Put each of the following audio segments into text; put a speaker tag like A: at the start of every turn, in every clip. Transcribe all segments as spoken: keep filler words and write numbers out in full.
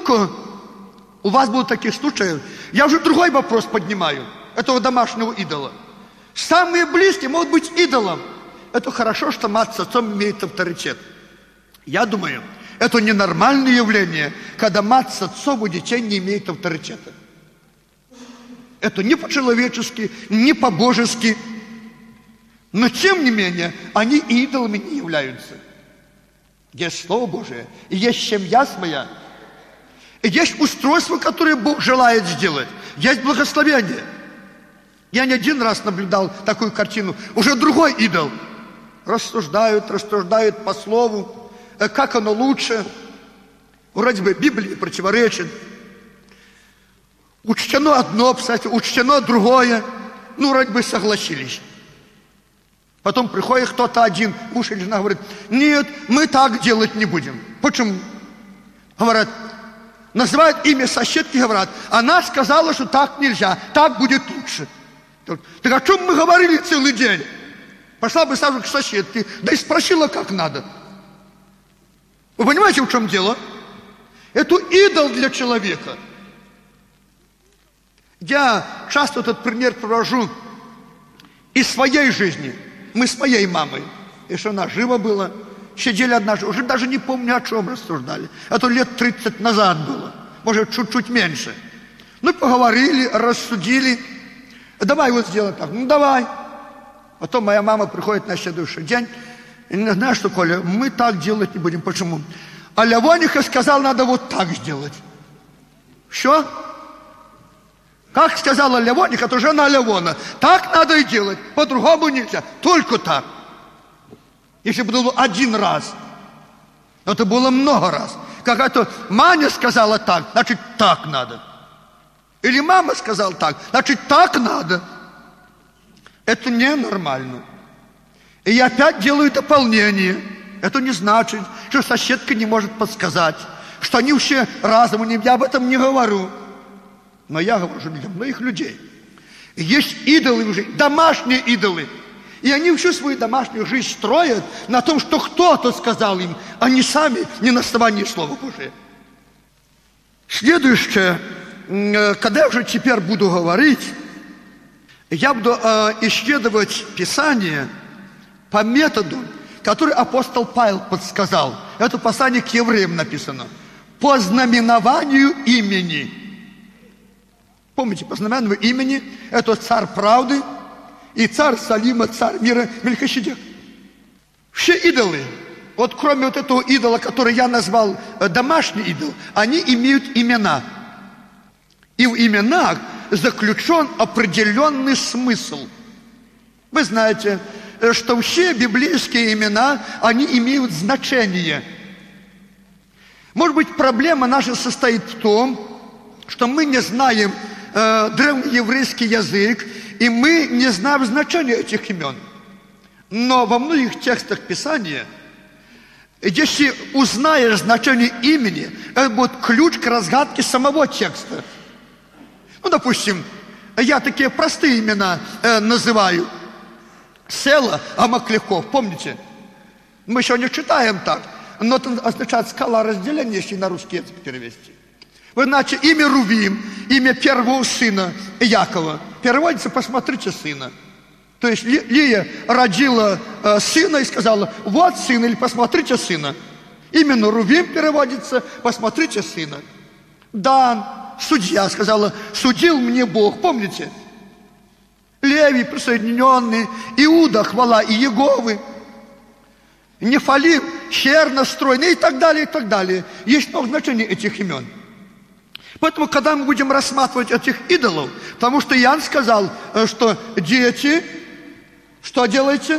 A: только у вас будут такие случаи. Я уже другой вопрос поднимаю. Этого домашнего идола. Самые близкие могут быть идолом. Это хорошо, что мать с отцом имеет авторитет. Я думаю, это ненормальное явление, когда мать с отцом у детей не имеет авторитета. Это не по-человечески, не по-божески. Но, тем не менее, они идолами не являются. Есть Слово Божие, и есть семья своя, и есть устройство, которое Бог желает сделать. Есть благословение. Я не один раз наблюдал такую картину. Уже другой идол. Рассуждают, рассуждают по слову, как оно лучше. Вроде бы Библии противоречит. Учтено одно, кстати, учтено другое. Ну, вроде бы согласились. Потом приходит кто-то один, муж или жена, говорит: нет, мы так делать не будем. Почему? Говорят, называют имя соседки, говорят, она сказала, что так нельзя, так будет лучше. Так о чем мы говорили целый день? Пошла бы сразу к соседке, да и спросила, как надо. Вы понимаете, в чем дело? Это идол для человека. Я часто этот пример привожу из своей жизни. Мы с моей мамой, если она жива была, сидели однажды, уже даже не помню, о чем рассуждали. Это лет тридцать назад было, может, чуть-чуть меньше. Ну, поговорили, рассудили. Давай вот сделаем так. Ну, давай. Потом моя мама приходит на следующий день. И не знаешь что, Коля, мы так делать не будем. Почему? А Левониха сказал, надо вот так сделать. Все? Как сказала Левониха, то жена Левона. Так надо и делать. По-другому нельзя. Только так. Если бы было один раз. Но это было много раз. Как-то Маня сказала так, значит так надо. Или мама сказала так, значит так надо. Это ненормально. И я опять делаю дополнение. Это не значит, что соседка не может подсказать, что они все разом, я об этом не говорю. Но я говорю для многих людей. И есть идолы уже, домашние идолы. И они всю свою домашнюю жизнь строят на том, что кто-то сказал им, а не сами, не на основании Слова Божия. Следующее, когда я уже теперь буду говорить, я буду э, исследовать Писание по методу, который апостол Павел подсказал. Это послание к евреям написано. По знаменованию имени. Помните, по знаменованию имени это царь правды и царь Салима, царь мира Мельхиседек. Все идолы, вот кроме вот этого идола, который я назвал э, домашний идол, они имеют имена. И в именах заключен определенный смысл. Вы знаете, что все библейские имена, они имеют значение. Может быть, проблема наша состоит в том, что мы не знаем э, древнееврейский язык, и мы не знаем значения этих имен. Но во многих текстах Писания, если узнаешь значение имени, это будет ключ к разгадке самого текста. Ну, допустим, я такие простые имена э, называю. Села Амакляков, помните? Мы еще не читаем так, но это означает скала разделения, если на русский язык перевести. Вы знаете, имя Рувим, имя первого сына Якова, переводится «посмотрите сына». То есть Ли, Лия родила э, сына и сказала, вот сын, или посмотрите сына. Именно Рувим переводится «посмотрите сына». Дан, судья, сказала, судил мне Бог, помните? Левий присоединенный, Иуда, хвала и Иеговы, Нефалим, черностройный и так далее, и так далее. Есть много значений этих имен. Поэтому, когда мы будем рассматривать этих идолов, потому что Иоанн сказал, что дети, что делаете?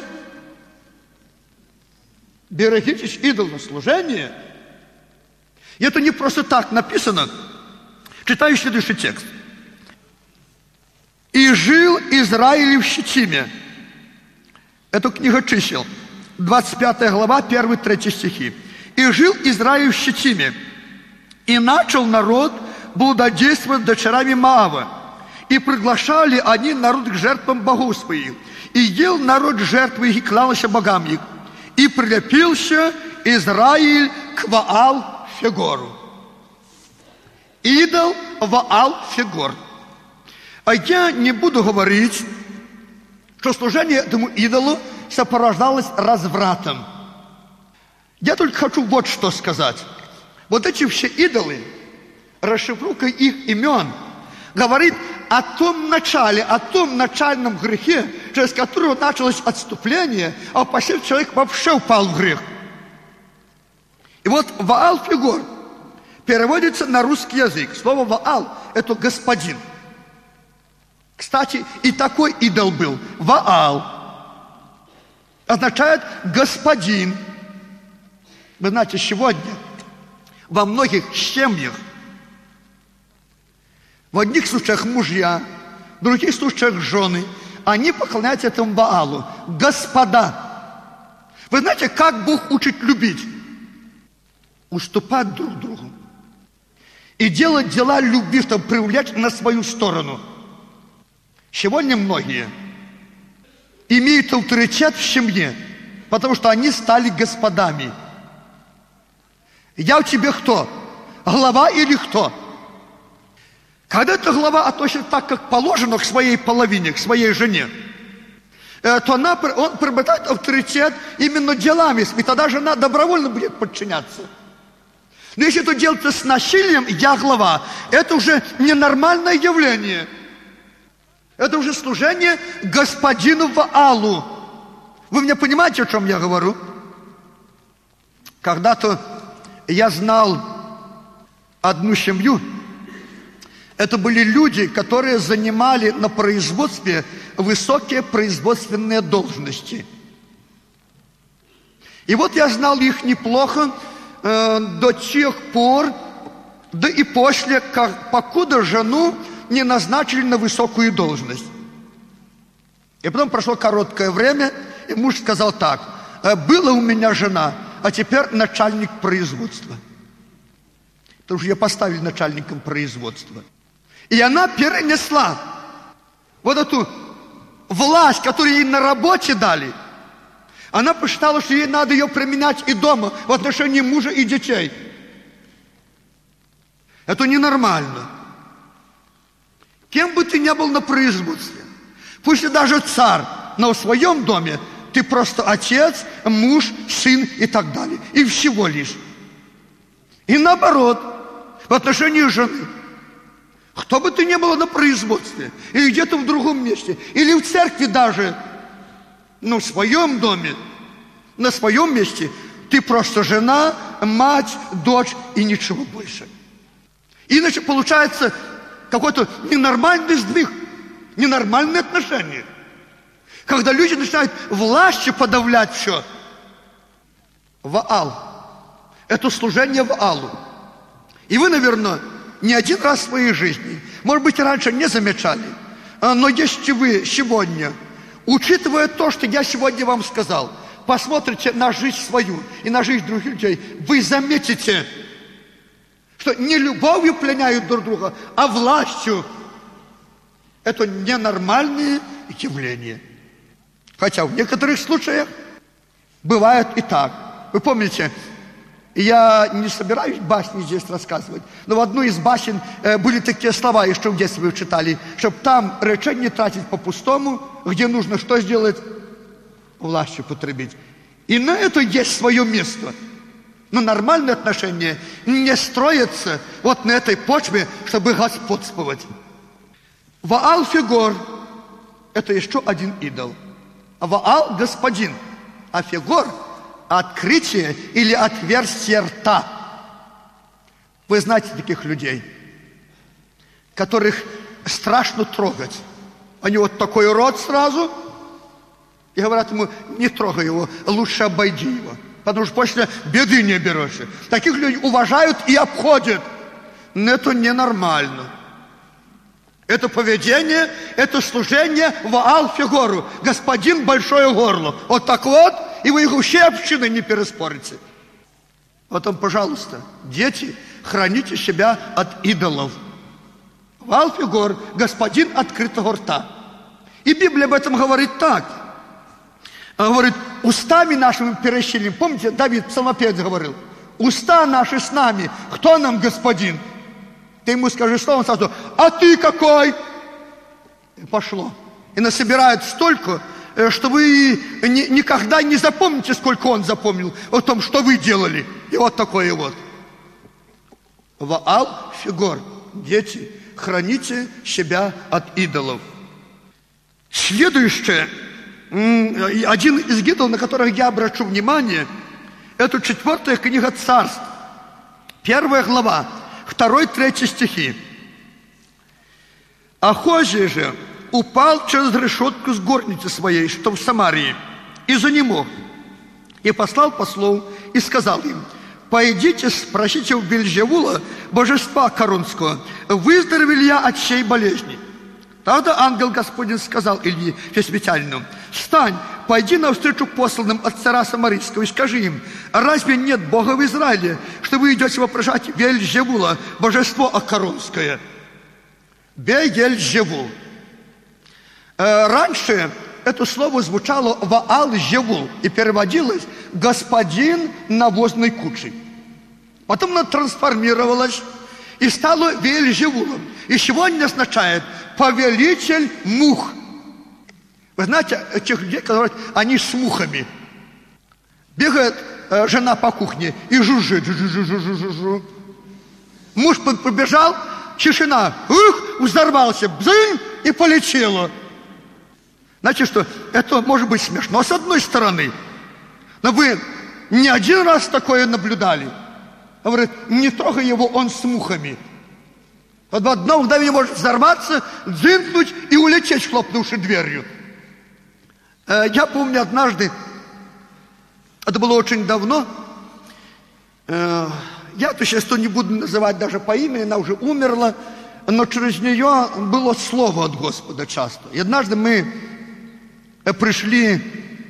A: Берегитесь идолослужения. И это не просто так написано. Читаю следующий текст. «И жил Израиль в Щитиме». Это книга Чисел, двадцать пятая глава, первый-третий стихи. «И жил Израиль в Щитиме, и начал народ блудодействовать дочерями Моава, и приглашали они народ к жертвам богов своих, и ел народ жертвы их, и кланялся богам их, и прилепился Израиль к Ваал-Фегору». идол Ваал-Фегор. А я не буду говорить, что служение этому идолу сопровождалось развратом. Я только хочу вот что сказать. Вот эти все идолы, расшифровка их имен, говорит о том начале, о том начальном грехе, через который началось отступление, а после человек вообще упал в грех. И вот Ваал-Фегор переводится на русский язык. Слово Ваал – это господин. Кстати, и такой идол был. Ваал означает господин. Вы знаете, сегодня во многих семьях, в одних случаях мужья, в других случаях жены, они поклоняются этому Ваалу. Господа. Вы знаете, как Бог учит любить? Уступать друг другу. И делать дела любви, чтобы привлечь на свою сторону. Сегодня многие имеют авторитет в семье, потому что они стали господами. Я у тебя кто? Глава или кто? Когда эта глава относится так, как положено, к своей половине, к своей жене, то она, он приобретает авторитет именно делами, и тогда жена добровольно будет подчиняться. Но если это делается с насилием, я глава, это уже ненормальное явление. Это уже служение господину Ваалу. Вы меня понимаете, о чем я говорю? Когда-то я знал одну семью. Это были люди, которые занимали на производстве высокие производственные должности. И вот я знал их неплохо э, до тех пор, да и после, как, покуда жену не назначили на высокую должность. И потом прошло короткое время, и муж сказал так: была у меня жена, а теперь начальник производства. Потому что ее поставили начальником производства. И она перенесла вот эту власть, которую ей на работе дали. Она посчитала, что ей надо ее применять и дома, в отношении мужа и детей. Это ненормально. Кем бы ты ни был на производстве, пусть ты даже царь, но в своем доме ты просто отец, муж, сын и так далее. И всего лишь. И наоборот, в отношении жены. Кто бы ты ни был на производстве, или где-то в другом месте, или в церкви даже, но в своем доме, на своем месте, ты просто жена, мать, дочь и ничего больше. Иначе получается какой-то ненормальный сдвиг, ненормальные отношения. Когда люди начинают властью подавлять все. Ваал. Это служение Ваалу. И вы, наверное, не один раз в своей жизни, может быть, раньше не замечали, но если вы сегодня, учитывая то, что я сегодня вам сказал, посмотрите на жизнь свою и на жизнь других людей, вы заметите, что не любовью пленяют друг друга, а властью. Это ненормальные явления. Хотя в некоторых случаях бывает и так. Вы помните, я не собираюсь басни здесь рассказывать, но в одной из басен э, были такие слова, еще в детстве вы читали, чтобы там речень не тратить по-пустому, где нужно что сделать? Властью потребить. И на это есть свое место. Но нормальные отношения не строятся вот на этой почве, чтобы господствовать. Ваал-Фегор – это еще один идол. Ваал – господин, а Фегор – открытие или отверстие рта. Вы знаете таких людей, которых страшно трогать. Они вот такой рот сразу, и говорят ему: не трогай его, лучше обойди его, потому что после беды не берешься. Таких людей уважают и обходят. Но это ненормально. Это поведение, это служение Ваал-Фегору. Господин большое горло. Вот так вот, и вы их вообще общины не переспорите. Потом, пожалуйста, дети, храните себя от идолов. Ваал-Фегор, господин открытого рта. И Библия об этом говорит так. Она говорит: устами нашими перещелим. Помните, Давид, псалмопевец, говорил: уста наши с нами, кто нам господин? Ты ему скажи слово, он сразу: а ты какой? И пошло. И насобирают столько, что вы ни, никогда не запомните, сколько он запомнил о том, что вы делали. И вот такое вот. Ваал фигор. Дети, храните себя от идолов. Следующее, один из идолов, на которых я обращу внимание, это четвертая книга Царств, первая глава, второй, третий стихи. Ахозия же упал через решетку с горницы своей, что в Самарии, и занемог, и послал послов, и сказал им: пойдите, спросите у Вельзевула, божества Коронского, выздоровел я от сей болезни. Тогда ангел Господень сказал Ильи Фесвитянину: встань, пойди навстречу посланным от царя Самарийского и скажи им: разве нет Бога в Израиле, что вы идете вопрошать Вельзевула, божество Акаронское? Вельзевул. Раньше это слово звучало Ваал-Зевул и переводилось «господин навозной кучи». Потом оно трансформировалось и стало Вельзевулом. И сегодня означает «повелитель мух». Вы знаете, этих людей, которые они с мухами. Бегает э, жена по кухне и жужжит. Жу-жу-жу-жу-жу-жу. Муж побежал, тишина. Ух, взорвался, бзынь, и полетело. Значит, что это может быть смешно с одной стороны. Но вы не один раз такое наблюдали. Говорит, не трогай его, он с мухами. Вот в одно мгновение может взорваться, дзынкнуть и улететь, хлопнувши дверью. Я помню однажды, это было очень давно, я эту сестру не буду называть даже по имени, она уже умерла, но через нее было слово от Господа часто. И однажды мы пришли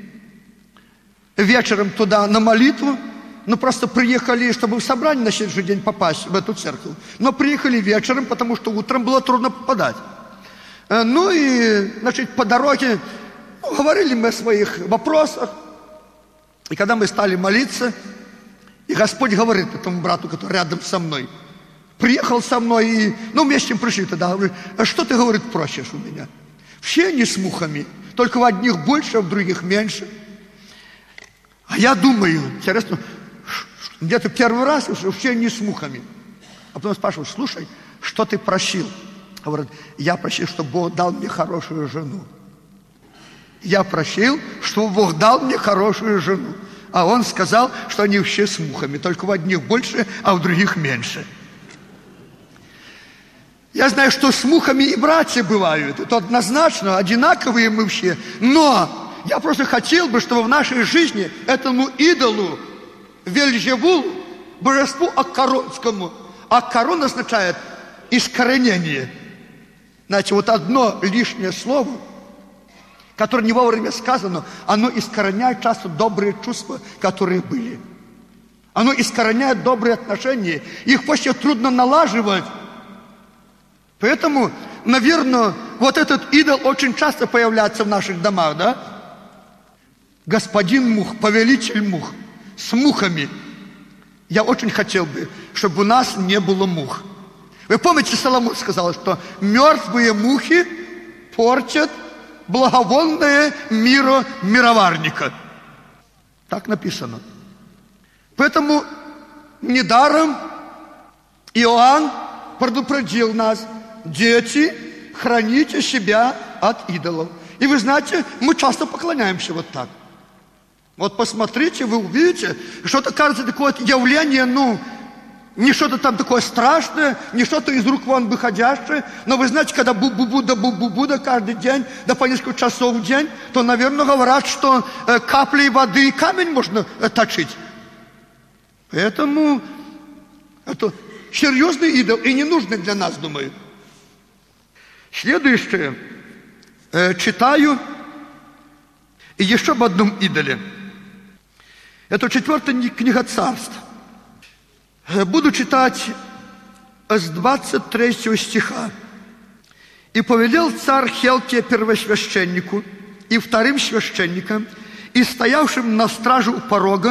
A: вечером туда на молитву, ну просто приехали, чтобы в собрание на следующий день попасть в эту церковь. Но приехали вечером, потому что утром было трудно попадать. Ну и, значит, по дороге ну, говорили мы о своих вопросах. И когда мы стали молиться, и Господь говорит этому брату, который рядом со мной, приехал со мной, и, ну, вместе пришли тогда, говорит: а что ты, говорит, просишь у меня? Все они с мухами, только в одних больше, а в других меньше. А я думаю, интересно, где-то первый раз все они с мухами. А потом спрашиваю: слушай, что ты просил? Говорит: я просил, чтобы Бог дал мне хорошую жену. Я просил, чтобы Бог дал мне хорошую жену. А он сказал, что они все с мухами, только в одних больше, а в других меньше. Я знаю, что с мухами и братья бывают. Это однозначно, одинаковые мы все. Но я просто хотел бы, чтобы в нашей жизни этому идолу, Вельзевулу, божеству Акаронскому, Акарон означает искоренение. Знаете, вот одно лишнее слово, которое не вовремя сказано, оно искореняет часто добрые чувства, которые были. Оно искореняет добрые отношения. Их почти трудно налаживать. Поэтому, наверное, вот этот идол очень часто появляется в наших домах, да? Господин мух, повелитель мух, с мухами. Я очень хотел бы, чтобы у нас не было мух. Вы помните, Соломон сказал, что мертвые мухи портят благовонное миро мироварника. Так написано. Поэтому недаром Иоанн предупредил нас: дети, храните себя от идолов. И вы знаете, мы часто поклоняемся вот так. Вот посмотрите, вы увидите, что-то кажется такое явление, ну, не что-то там такое страшное, не что-то из рук вон выходящее. Но вы знаете, когда бу-бу-бу-да, бу-бу-бу-да каждый день, да по несколько часов в день, то, наверное, говорят, что э, каплей воды и камень можно э, точить. Поэтому это серьезный идол и ненужный для нас, думаю. Следующее. Э, читаю и еще об одном идоле. Это четвертая книга Царств. Буду читать с двадцать третьего стиха. «И повелел царь Хелкия первосвященнику и вторым священникам, и стоявшим на страже у порога,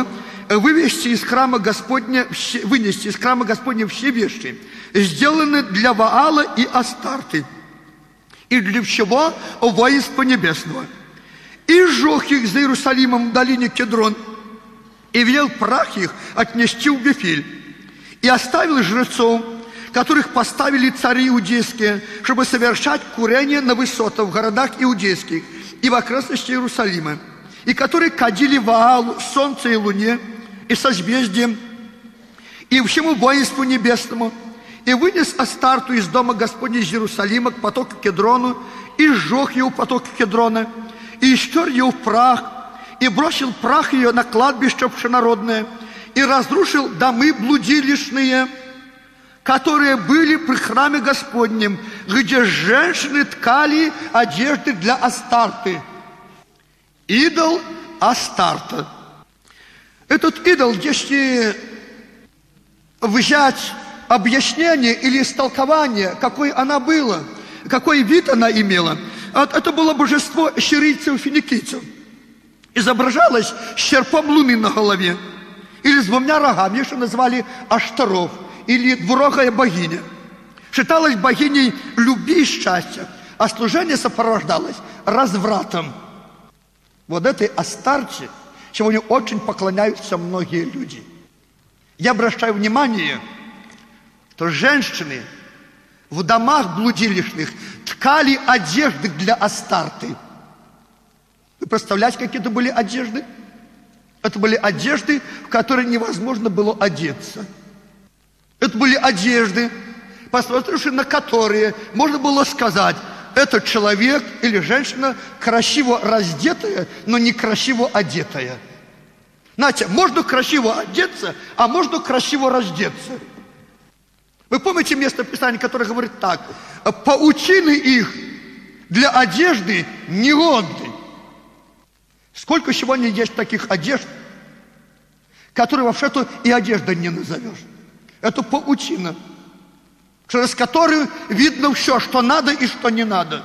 A: вывести из храма Господня, вынести из храма Господня все вещи, сделаны для Ваала и Астарты, и для всего воинства небесного. И сжег их за Иерусалимом в долине Кедрон, и велел прах их отнести в Вифиль, и оставил жрецов, которых поставили цари иудейские, чтобы совершать курение на высотах в городах иудейских и в окрестности Иерусалима, и которые кадили Ваалу, солнце и луне, и созвездием, и всему воинству небесному, и вынес Астарту из дома Господня из Иерусалима к потоку Кедрону, и сжег его потоку Кедрона, и истер ее в прах, и бросил прах ее на кладбище общенародное, и разрушил домы блудилищные, которые были при храме Господнем, где женщины ткали одежды для Астарты. Идол Астарта. Этот идол, если взять объяснение или истолкование, какой она была, какой вид она имела, это было божество сирийцев и финикийцев. Изображалось с серпом луны на голове или с двумя рогами, что назвали Аштаров, или двурогая богиня. Считалась богиней любви и счастья, а служение сопровождалось развратом. Вот этой Астарте сегодня очень поклоняются многие люди. Я обращаю внимание, что женщины в домах блудилищных ткали одежды для Астарты. Вы представляете, какие это были одежды? Это были одежды, в которые невозможно было одеться. Это были одежды, посмотревши на которые можно было сказать, этот человек или женщина красиво раздетая, но не красиво одетая. Знаете, можно красиво одеться, а можно красиво раздеться. Вы помните место Писания, которое говорит так: паутины их для одежды негодны. Сколько сегодня есть таких одежд, которые вообще-то и одежда не назовешь. Это паутина, через которую видно все, что надо и что не надо.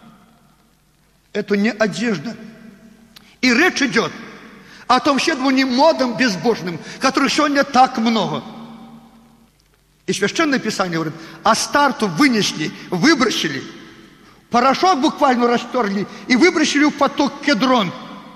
A: Это не одежда. И речь идет о том следовании модам безбожным, которых сегодня так много. И Священное Писание говорит, Астарту вынесли, выбросили, порошок буквально растерли и выбросили в поток Кедрон.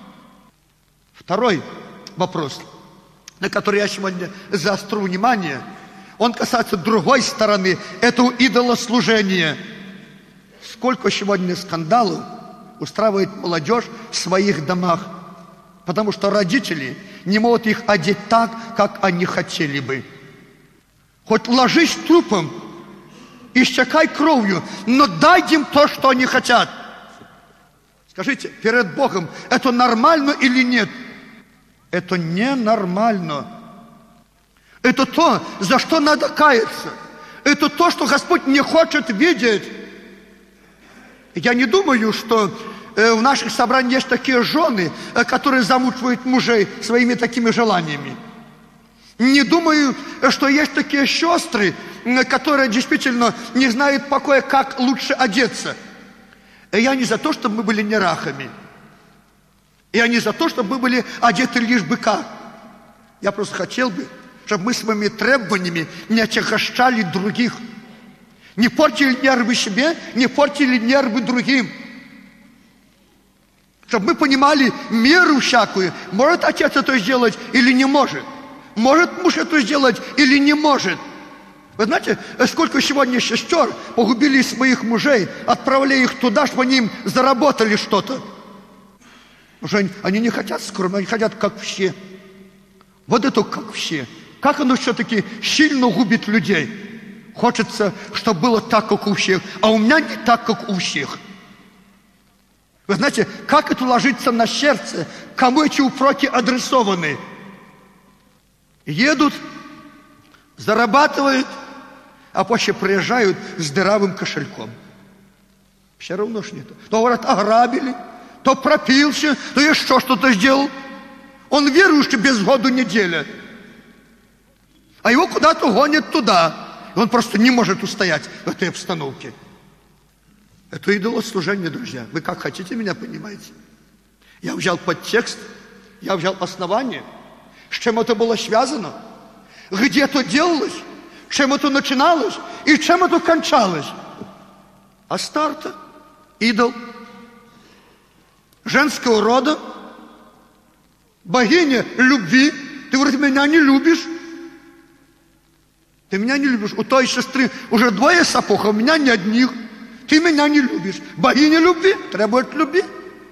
A: Второй вопрос, на который я сегодня заострю внимание, он касается другой стороны этого идолослужения. Сколько сегодня скандалов устраивает молодежь в своих домах, потому что родители не могут их одеть так, как они хотели бы. Хоть ложись трупом, истекай кровью, но дай им то, что они хотят. Скажите, перед Богом это нормально или нет? Это ненормально. Это то, за что надо каяться. Это то, что Господь не хочет видеть. Я не думаю, что в наших собраниях есть такие жены, которые замучивают мужей своими такими желаниями. Не думаю, что есть такие сестры, которые действительно не знают покоя, как лучше одеться. Я не за то, чтобы мы были нерахами. Я не за то, чтобы мы были одеты лишь бы как. Я просто хотел бы, чтобы мы своими требованиями не отягощали других. Не портили нервы себе, не портили нервы другим. Чтобы мы понимали меру всякую. Может отец это сделать или не может. Может муж это сделать или не может. Вы знаете, сколько сегодня сестер погубили своих мужей, отправляя их туда, чтобы они им заработали что-то. Потому что они, они не хотят скромно, они хотят как все. Вот это как все. Как оно все-таки сильно губит людей. Хочется, чтобы было так, как у всех, а у меня не так, как у всех. Вы знаете, как это ложится на сердце, кому эти упреки адресованы? Едут, зарабатывают, а после приезжают с дыравым кошельком. Все равно ж нет. То, говорят, ограбили, то пропился, то еще что-то сделал. Он верующий без году неделя. А его куда-то гонят туда. И он просто не может устоять в этой обстановке. Это идолослужение, друзья. Вы как хотите меня понимаете? Я взял подтекст, я взял основание, С чем это было связано? Где это делалось? Чем это начиналось? И чем это кончалось? Астарта, идол, женского рода, богиня любви. Ты, говорит, меня не любишь. Ты меня не любишь. У той сестры уже двое сапог, а у меня ни одних. Ты меня не любишь. Богиня любви требует любви.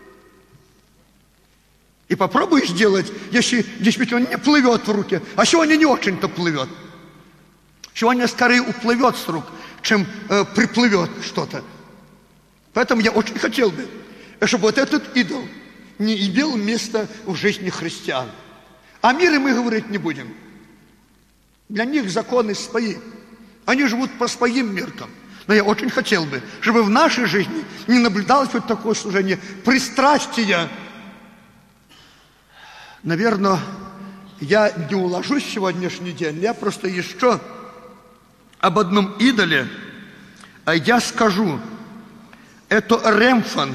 A: И попробуй сделать, если действительно не плывет в руке. А сегодня не очень-то плывет. Сегодня скорее уплывет с рук, чем э, приплывет что-то. Поэтому я очень хотел бы, чтобы вот этот идол не имел места в жизни христиан. О мире мы говорить не будем. Для них законы свои. Они живут по своим меркам. Но я очень хотел бы, чтобы в нашей жизни не наблюдалось вот такое служение пристрастия. Наверное, я не уложусь в сегодняшний день. Я просто еще об одном идоле я скажу. Это Ремфан.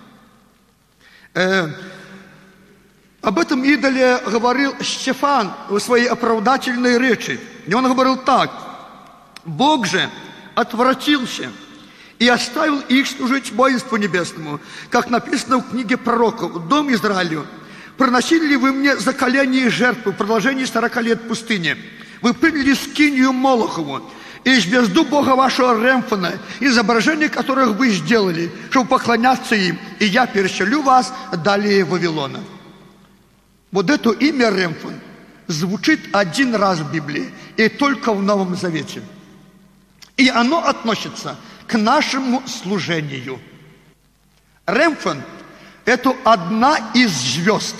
A: Э, об этом идоле говорил Стефан в своей оправдательной речи. И он говорил так. Бог же отвратился и оставил их служить воинству небесному, как написано в книге пророков: «Дом Израилю, приносили ли вы мне заколение и жертву в продолжении сорока лет в пустыне? Вы приняли скинию Молохову и звезду Бога вашего Ремфана, изображение которых вы сделали, чтобы поклоняться им, и я переселю вас далее Вавилона». Вот это имя Ремфан звучит один раз в Библии, и только в Новом Завете. И оно относится к нашему служению. Ремфан – это одна из звезд.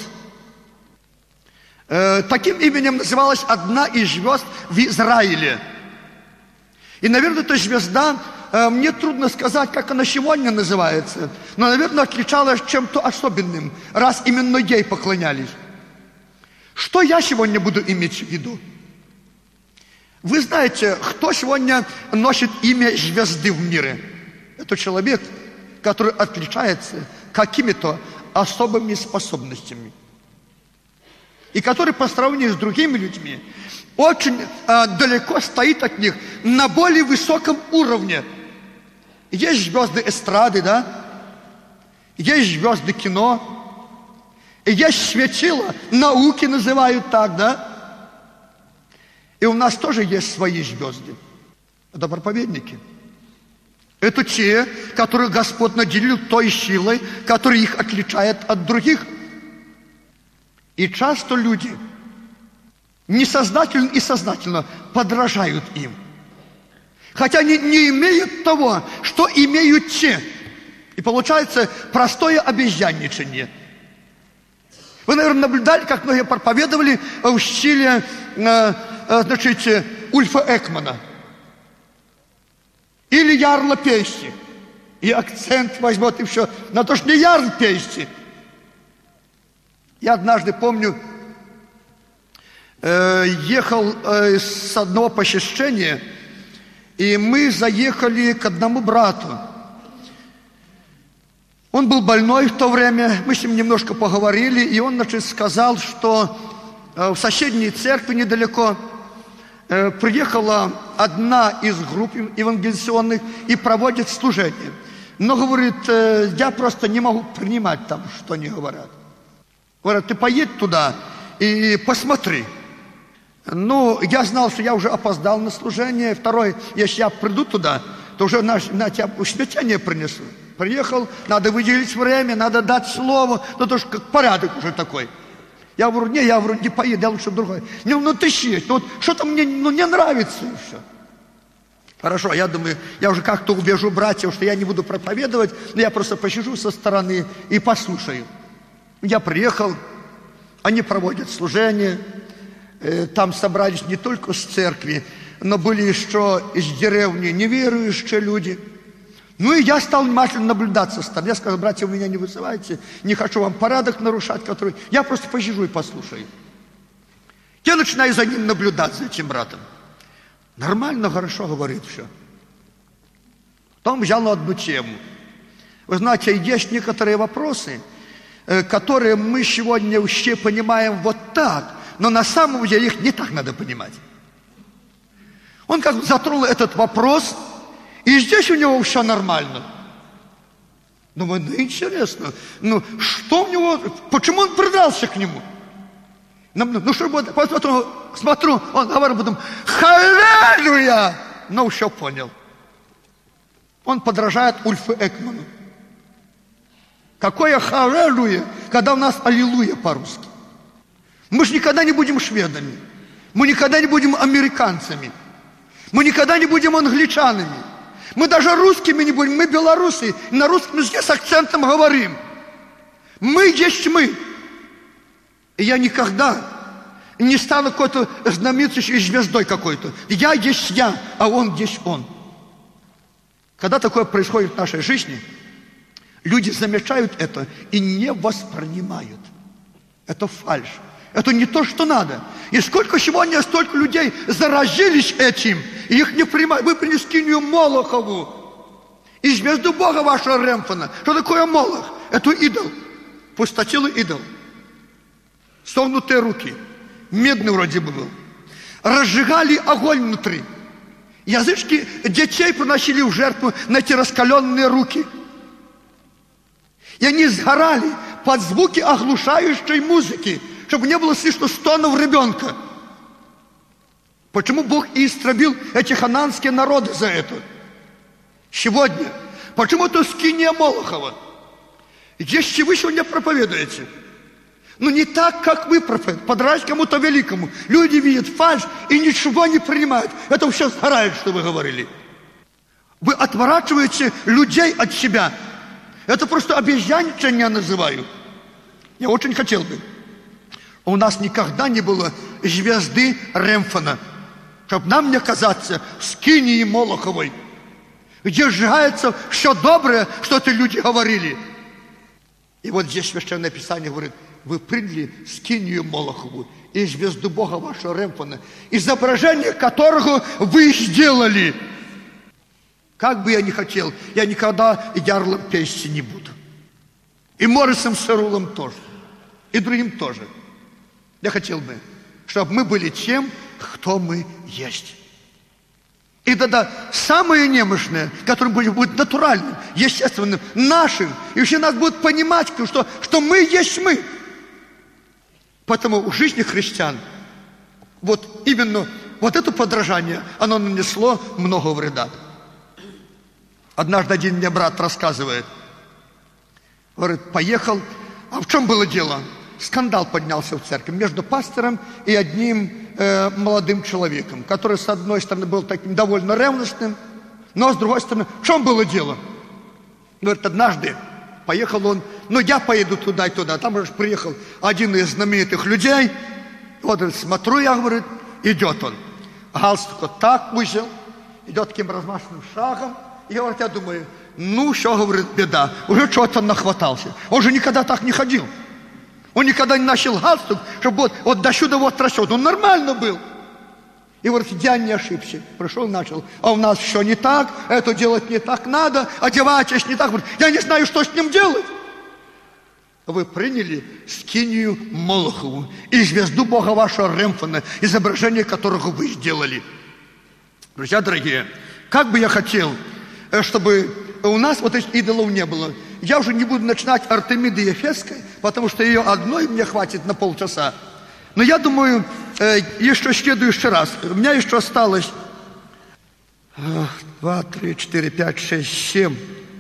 A: Э, таким именем называлась одна из звезд в Израиле. И, наверное, эта звезда, э, мне трудно сказать, как она сегодня называется, но, наверное, отличалась чем-то особенным, раз именно ей поклонялись. Что я сегодня буду иметь в виду? Вы знаете, кто сегодня носит имя звезды в мире? Это человек, который отличается какими-то особыми способностями. И который по сравнению с другими людьми очень э, далеко стоит от них на более высоком уровне. Есть звезды эстрады, да? Есть звезды кино. Есть светила, науки называют так, да? И у нас тоже есть свои звезды. Это проповедники. Это те, которых Господь наделил той силой, которая их отличает от других. И часто люди несознательно и сознательно подражают им. Хотя они не имеют того, что имеют те. И получается простое обезьянничание. Вы, наверное, наблюдали, как многие проповедовали в стиле, э, э, значит, Ульфа Экмана. Или Ярла Пейсти. И акцент возьмет, и все. На то, что не Ярл Пейсти. Я однажды, помню, э, ехал э, с одного посещения, и мы заехали к одному брату. Он был больной в то время, мы с ним немножко поговорили, и он, значит, сказал, что э, в соседней церкви недалеко э, приехала одна из групп евангелизационных и проводит служение. Но, говорит, э, я просто не могу принимать там, что они говорят. Говорят, ты поедь туда и посмотри. Ну, я знал, что я уже опоздал на служение. Второй, если я приду туда, то уже на, на тебя смятение принесу. Приехал, надо выделить время, надо дать слово. Ну, то что порядок уже такой. Я говорю, не, я говорю, не поеду, я лучше другой. Ну, ну ты съесть, ну, вот что-то мне ну, не нравится и все. Хорошо, я думаю, я уже как-то убежу братьев, что я не буду проповедовать, но я просто посижу со стороны и послушаю. Я приехал, они проводят служение, там собрались не только с церкви, но были еще из деревни неверующие люди. Ну и я стал внимательно наблюдать со стороны. Я сказал, братья, вы меня не вызывайте, не хочу вам порядок нарушать, который... Я просто посижу и послушаю. Я начинаю за ним наблюдать, за этим братом. Нормально, хорошо говорит все. Потом взял на одну тему. Вы знаете, есть некоторые вопросы, которые мы сегодня вообще понимаем вот так, но на самом деле их не так надо понимать. Он как бы затронул этот вопрос, и здесь у него все нормально. Думаю, ну интересно, ну что у него, почему он придрался к нему? Ну, ну что будет, потом смотрю, он говорит потом, халлелуя! Ну, все понял. Он подражает Ульфу Экману. Какое халлелуя, когда у нас аллилуйя по-русски. Мы же никогда не будем шведами. Мы никогда не будем американцами. Мы никогда не будем англичанами. Мы даже русскими не будем. Мы белорусы. На русском языке с акцентом говорим. Мы есть мы. И я никогда не стану какой-то знаменитой звездой какой-то. Я есть я, а он есть он. Когда такое происходит в нашей жизни, люди замечают это и не воспринимают. Это фальшь. Это не то, что надо. И сколько сегодня столько людей заразились этим, и их не принимают. Вы принесли скинию Молохову и звезду Бога вашего Ремфана. Что такое Молох? Это идол. Пустотелый идол. Согнутые руки. Медный вроде бы был. Разжигали огонь внутри. Язычки детей приносили в жертву на эти раскаленные руки. И они сгорали под звуки оглушающей музыки, чтобы не было слышно стонов ребенка. Почему Бог и истребил эти хананские народы за это? Сегодня. Почему это скиния Молохова? Если вы сегодня проповедуете, но не так, как вы проповедуете, подрать кому-то великому. Люди видят фальшь и ничего не принимают. Это все сгорает, что вы говорили. Вы отворачиваете людей от себя. Это просто обезьяничание я называю. Я очень хотел бы. У нас никогда не было звезды Ремфана, чтобы нам не казаться скинии Молоховой, где сжигается все доброе, что эти люди говорили. И вот здесь Священное Писание говорит, вы приняли скинию Молохову и звезду Бога вашего Ремфана, изображение которого вы сделали. Как бы я ни хотел, я никогда ярлом песни не буду. И Моррисом Серулом тоже. И другим тоже. Я хотел бы, чтобы мы были тем, кто мы есть. И тогда самое немощное, которое будет натуральным, естественным, нашим, и все нас будут понимать, что, что мы есть мы. Поэтому в жизни христиан вот именно вот это подражание, оно нанесло много вреда. Однажды один мне брат рассказывает, говорит, поехал, а в чем было дело? Скандал поднялся в церкви между пастором и одним э, молодым человеком, который, с одной стороны, был таким довольно ревностным, но с другой стороны, в чем было дело? Говорит, однажды поехал он, ну я поеду туда и туда, там уже приехал один из знаменитых людей, вот смотрю, я, говорит, идет он, галстук вот так вышел, идет таким размашенным шагом, и говорит, я думаю, ну что, говорит, беда, уже что-то нахватался, он же никогда так не ходил. Он никогда не начал галстук, чтобы вот, вот до сюда вот растет. Он нормально был. И вот я не ошибся. Пришел, начал. А у нас все не так, это делать не так надо, одевайтесь не так. Я не знаю, что с ним делать. Вы приняли скинию Молохову и звезду Бога вашего Ремфана, изображение которого вы сделали. Друзья дорогие, как бы я хотел, чтобы у нас вот этих идолов не было. Я уже не буду начинать Артемиды Ефесской, потому что ее одной мне хватит на полчаса. Но я думаю, э, еще в следующий раз. У меня еще осталось два, три, четыре, пять, шесть, семь.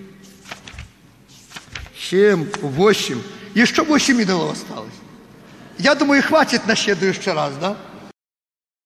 A: Семь, восемь. Еще восемь идолов осталось. Я думаю, хватит на следующий раз, да?